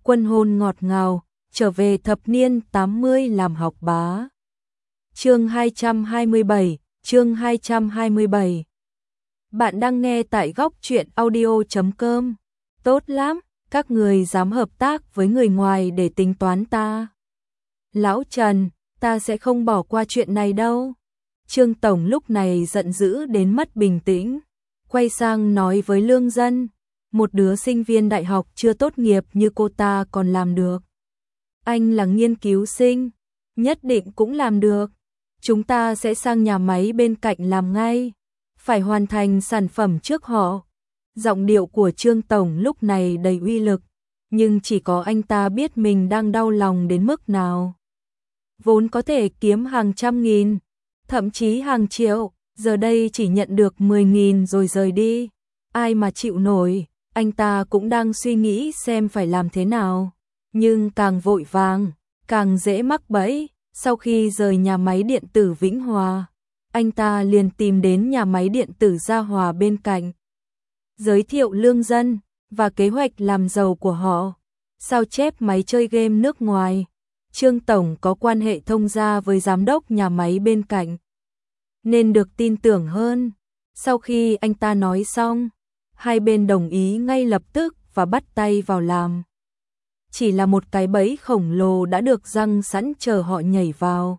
Quân hôn ngọt ngào, trở về thập niên 80 làm học bá. Chương 227. Bạn đang nghe tại góc truyện audio.com. Tốt lắm, các người dám hợp tác với người ngoài để tính toán ta. Lão Trần, ta sẽ không bỏ qua chuyện này đâu. Trương Tổng lúc này giận dữ đến mất bình tĩnh, quay sang nói với Lương Dân, một đứa sinh viên đại học chưa tốt nghiệp như cô ta còn làm được. Anh là nghiên cứu sinh, nhất định cũng làm được. Chúng ta sẽ sang nhà máy bên cạnh làm ngay, phải hoàn thành sản phẩm trước họ. Giọng điệu của Trương Tổng lúc này đầy uy lực, nhưng chỉ có anh ta biết mình đang đau lòng đến mức nào. Vốn có thể kiếm hàng trăm nghìn, thậm chí hàng triệu, giờ đây chỉ nhận được 10.000 rồi rời đi. Ai mà chịu nổi, anh ta cũng đang suy nghĩ xem phải làm thế nào. Nhưng càng vội vàng, càng dễ mắc bẫy. Sau khi rời nhà máy điện tử Vĩnh Hòa, anh ta liền tìm đến nhà máy điện tử Gia Hòa bên cạnh, giới thiệu Lương Dân và kế hoạch làm giàu của họ, sao chép máy chơi game nước ngoài. Trương Tổng có quan hệ thông gia với giám đốc nhà máy bên cạnh, nên được tin tưởng hơn. Sau khi anh ta nói xong, hai bên đồng ý ngay lập tức và bắt tay vào làm. Chỉ là một cái bẫy khổng lồ đã được giăng sẵn chờ họ nhảy vào.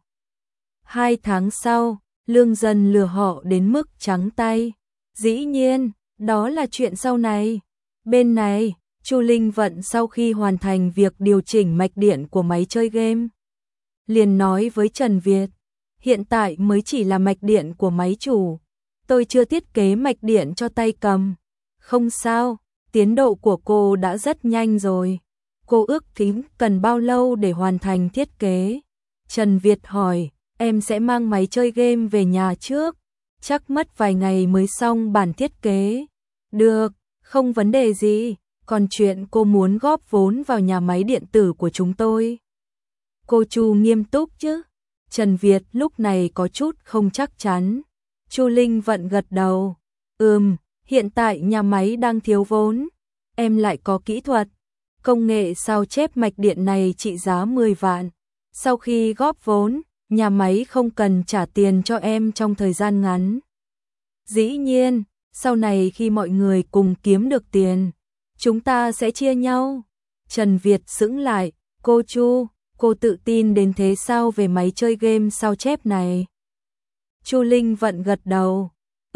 2 tháng sau, Lương Dân lừa họ đến mức trắng tay. Dĩ nhiên, đó là chuyện sau này. Bên này, Chu Linh Vận sau khi hoàn thành việc điều chỉnh mạch điện của máy chơi game, liền nói với Trần Việt, hiện tại mới chỉ là mạch điện của máy chủ. Tôi chưa thiết kế mạch điện cho tay cầm. Không sao, tiến độ của cô đã rất nhanh rồi. Cô ước tính cần bao lâu để hoàn thành thiết kế? Trần Việt hỏi, em sẽ mang máy chơi game về nhà trước, chắc mất vài ngày mới xong bản thiết kế. Được, không vấn đề gì, còn chuyện cô muốn góp vốn vào nhà máy điện tử của chúng tôi. Cô Chu nghiêm túc chứ? Trần Việt lúc này có chút không chắc chắn. Chu Linh Vận gật đầu. Hiện tại nhà máy đang thiếu vốn, em lại có kỹ thuật. Công nghệ sao chép mạch điện này trị giá 10 vạn. Sau khi góp vốn, nhà máy không cần trả tiền cho em trong thời gian ngắn. Dĩ nhiên, sau này khi mọi người cùng kiếm được tiền, chúng ta sẽ chia nhau. Trần Việt sững lại, cô Chu, cô tự tin đến thế sao về máy chơi game sao chép này? Chu Linh Vận gật đầu.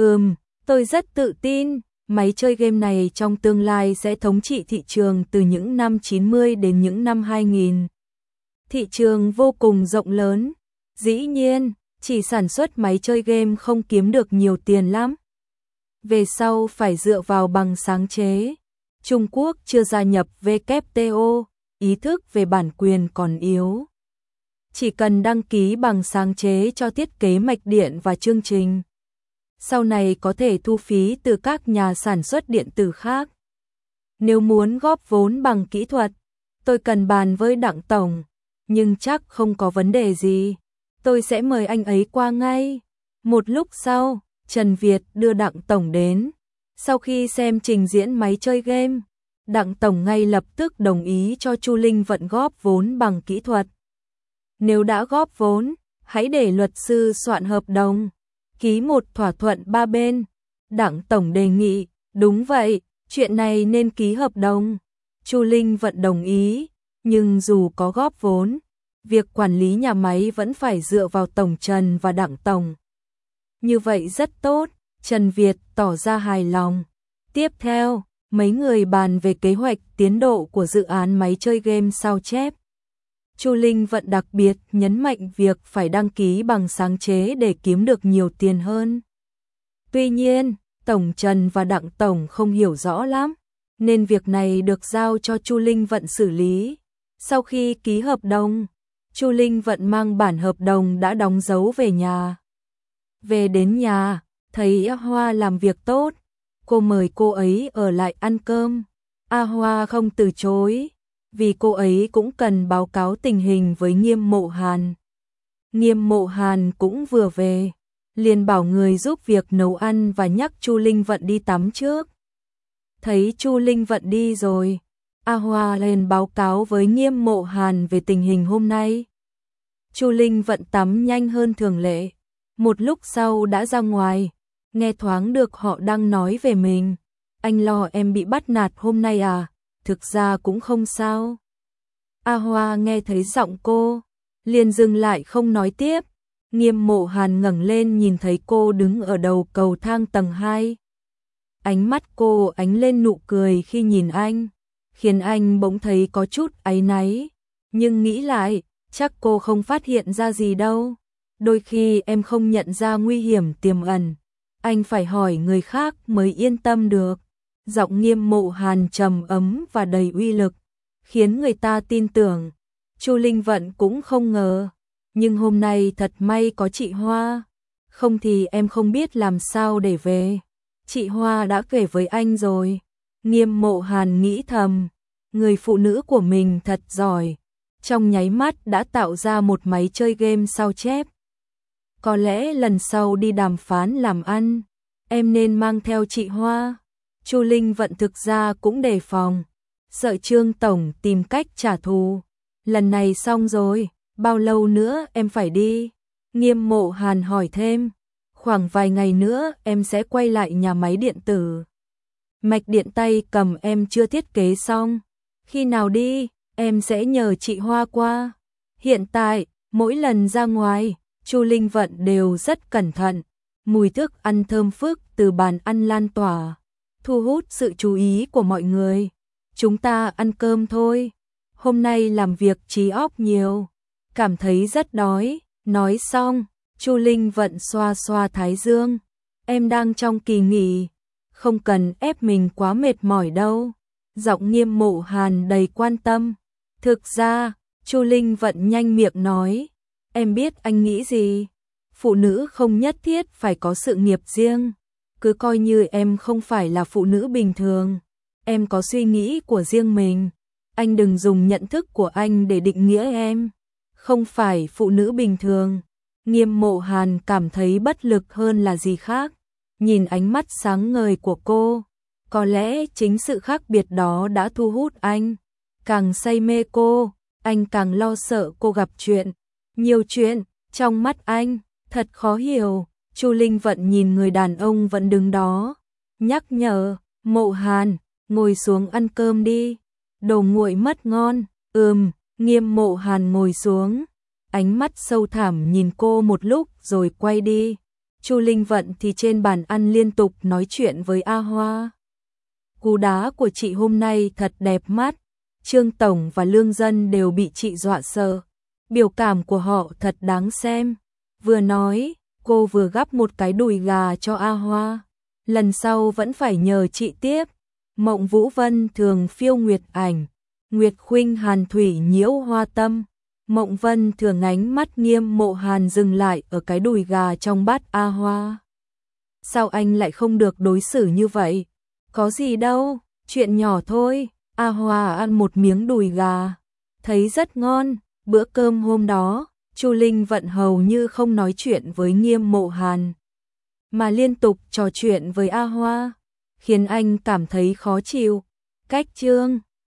Tôi rất tự tin. Máy chơi game này trong tương lai sẽ thống trị thị trường từ những năm 90 đến những năm 2000. Thị trường vô cùng rộng lớn. Dĩ nhiên, chỉ sản xuất máy chơi game không kiếm được nhiều tiền lắm. Về sau phải dựa vào bằng sáng chế. Trung Quốc chưa gia nhập WTO, ý thức về bản quyền còn yếu. Chỉ cần đăng ký bằng sáng chế cho thiết kế mạch điện và chương trình, sau này có thể thu phí từ các nhà sản xuất điện tử khác. Nếu muốn góp vốn bằng kỹ thuật, tôi cần bàn với Đặng Tổng, nhưng chắc không có vấn đề gì. Tôi sẽ mời anh ấy qua ngay. Một lúc sau, Trần Việt đưa Đặng Tổng đến. Sau khi xem trình diễn máy chơi game, Đặng Tổng ngay lập tức đồng ý cho Chu Linh Vận góp vốn bằng kỹ thuật. Nếu đã góp vốn, hãy để luật sư soạn hợp đồng, ký một thỏa thuận ba bên. Đặng Tổng đề nghị, đúng vậy, chuyện này nên ký hợp đồng. Chu Linh Vận đồng ý, nhưng dù có góp vốn, việc quản lý nhà máy vẫn phải dựa vào Tổng Trần và Đặng Tổng. Như vậy rất tốt, Trần Việt tỏ ra hài lòng. Tiếp theo, mấy người bàn về kế hoạch tiến độ của dự án máy chơi game sao chép. Chu Linh Vận đặc biệt nhấn mạnh việc phải đăng ký bằng sáng chế để kiếm được nhiều tiền hơn. Tuy nhiên, Tổng Trần và Đặng Tổng không hiểu rõ lắm, nên việc này được giao cho Chu Linh Vận xử lý. Sau khi ký hợp đồng, Chu Linh Vận mang bản hợp đồng đã đóng dấu về nhà. Về đến nhà, thấy A Hoa làm việc tốt, cô mời cô ấy ở lại ăn cơm. A Hoa không từ chối, vì cô ấy cũng cần báo cáo tình hình với Nghiêm Mộ Hàn. Nghiêm Mộ Hàn cũng vừa về, liền bảo người giúp việc nấu ăn và nhắc Chu Linh Vận đi tắm trước. Thấy Chu Linh Vận đi rồi, A Hoa lên báo cáo với Nghiêm Mộ Hàn về tình hình hôm nay. Chu Linh Vận tắm nhanh hơn thường lệ. Một lúc sau đã ra ngoài, nghe thoáng được họ đang nói về mình. Anh lo em bị bắt nạt hôm nay à? Thực ra cũng không sao. A Hoa nghe thấy giọng cô, liền dừng lại không nói tiếp. Nghiêm Mộ Hàn ngẩng lên nhìn thấy cô đứng ở đầu cầu thang tầng 2. Ánh mắt cô ánh lên nụ cười khi nhìn anh, khiến anh bỗng thấy có chút áy náy. Nhưng nghĩ lại, chắc cô không phát hiện ra gì đâu. Đôi khi em không nhận ra nguy hiểm tiềm ẩn. Anh phải hỏi người khác mới yên tâm được. Giọng Nghiêm Mộ Hàn trầm ấm và đầy uy lực, khiến người ta tin tưởng. Chu Linh Vận cũng không ngờ. Nhưng hôm nay thật may có chị Hoa. Không thì em không biết làm sao để về. Chị Hoa đã kể với anh rồi. Nghiêm Mộ Hàn nghĩ thầm. Người phụ nữ của mình thật giỏi. Trong nháy mắt đã tạo ra một máy chơi game sao chép. Có lẽ lần sau đi đàm phán làm ăn, em nên mang theo chị Hoa. Chu Linh Vận thực ra cũng đề phòng, sợ Trương Tổng tìm cách trả thù. Lần này xong rồi, bao lâu nữa em phải đi? Nghiêm Mộ Hàn hỏi thêm. Khoảng vài ngày nữa em sẽ quay lại nhà máy điện tử. Mạch điện tay cầm em chưa thiết kế xong. Khi nào đi, em sẽ nhờ chị Hoa qua. Hiện tại, mỗi lần ra ngoài, Chu Linh Vận đều rất cẩn thận. Mùi thức ăn thơm phức từ bàn ăn lan tỏa, thu hút sự chú ý của mọi người. Chúng ta ăn cơm thôi. Hôm nay làm việc trí óc nhiều, cảm thấy rất đói. Nói xong, Chu Linh Vận xoa xoa thái dương. Em đang trong kỳ nghỉ, không cần ép mình quá mệt mỏi đâu. Giọng Nghiêm Mộ Hàn đầy quan tâm. Thực ra, Chu Linh Vận nhanh miệng nói, em biết anh nghĩ gì. Phụ nữ không nhất thiết phải có sự nghiệp riêng. Cứ coi như em không phải là phụ nữ bình thường. Em có suy nghĩ của riêng mình. Anh đừng dùng nhận thức của anh để định nghĩa em. Không phải phụ nữ bình thường. Nghiêm Mộ Hàn cảm thấy bất lực hơn là gì khác. Nhìn ánh mắt sáng ngời của cô, có lẽ chính sự khác biệt đó đã thu hút anh. Càng say mê cô, anh càng lo sợ cô gặp chuyện. Nhiều chuyện, trong mắt anh, thật khó hiểu. Chu Linh Vận nhìn người đàn ông vẫn đứng đó, nhắc nhở, Mộ Hàn, ngồi xuống ăn cơm đi. Đồ nguội mất ngon. Nghiêm Mộ Hàn ngồi xuống, ánh mắt sâu thẳm nhìn cô một lúc rồi quay đi. Chu Linh Vận thì trên bàn ăn liên tục nói chuyện với A Hoa. Cú đá của chị hôm nay thật đẹp mắt. Trương Tổng và Lương Dân đều bị chị dọa sợ. Biểu cảm của họ thật đáng xem. Vừa nói, cô vừa gắp một cái đùi gà cho A Hoa. Lần sau vẫn phải nhờ chị tiếp. Mộng Vũ Vân thường phiêu nguyệt ảnh, Nguyệt Khuynh Hàn thủy nhiễu hoa tâm. Mộng Vân thường ánh mắt Nghiêm Mộ Hàn dừng lại ở cái đùi gà trong bát A Hoa. Sao anh lại không được đối xử như vậy? Có gì đâu, chuyện nhỏ thôi. A Hoa ăn một miếng đùi gà, thấy rất ngon. Bữa cơm hôm đó, Chu Linh Vận hầu như không nói chuyện với Nghiêm Mộ Hàn, mà liên tục trò chuyện với A Hoa, khiến anh cảm thấy khó chịu. Cách Trương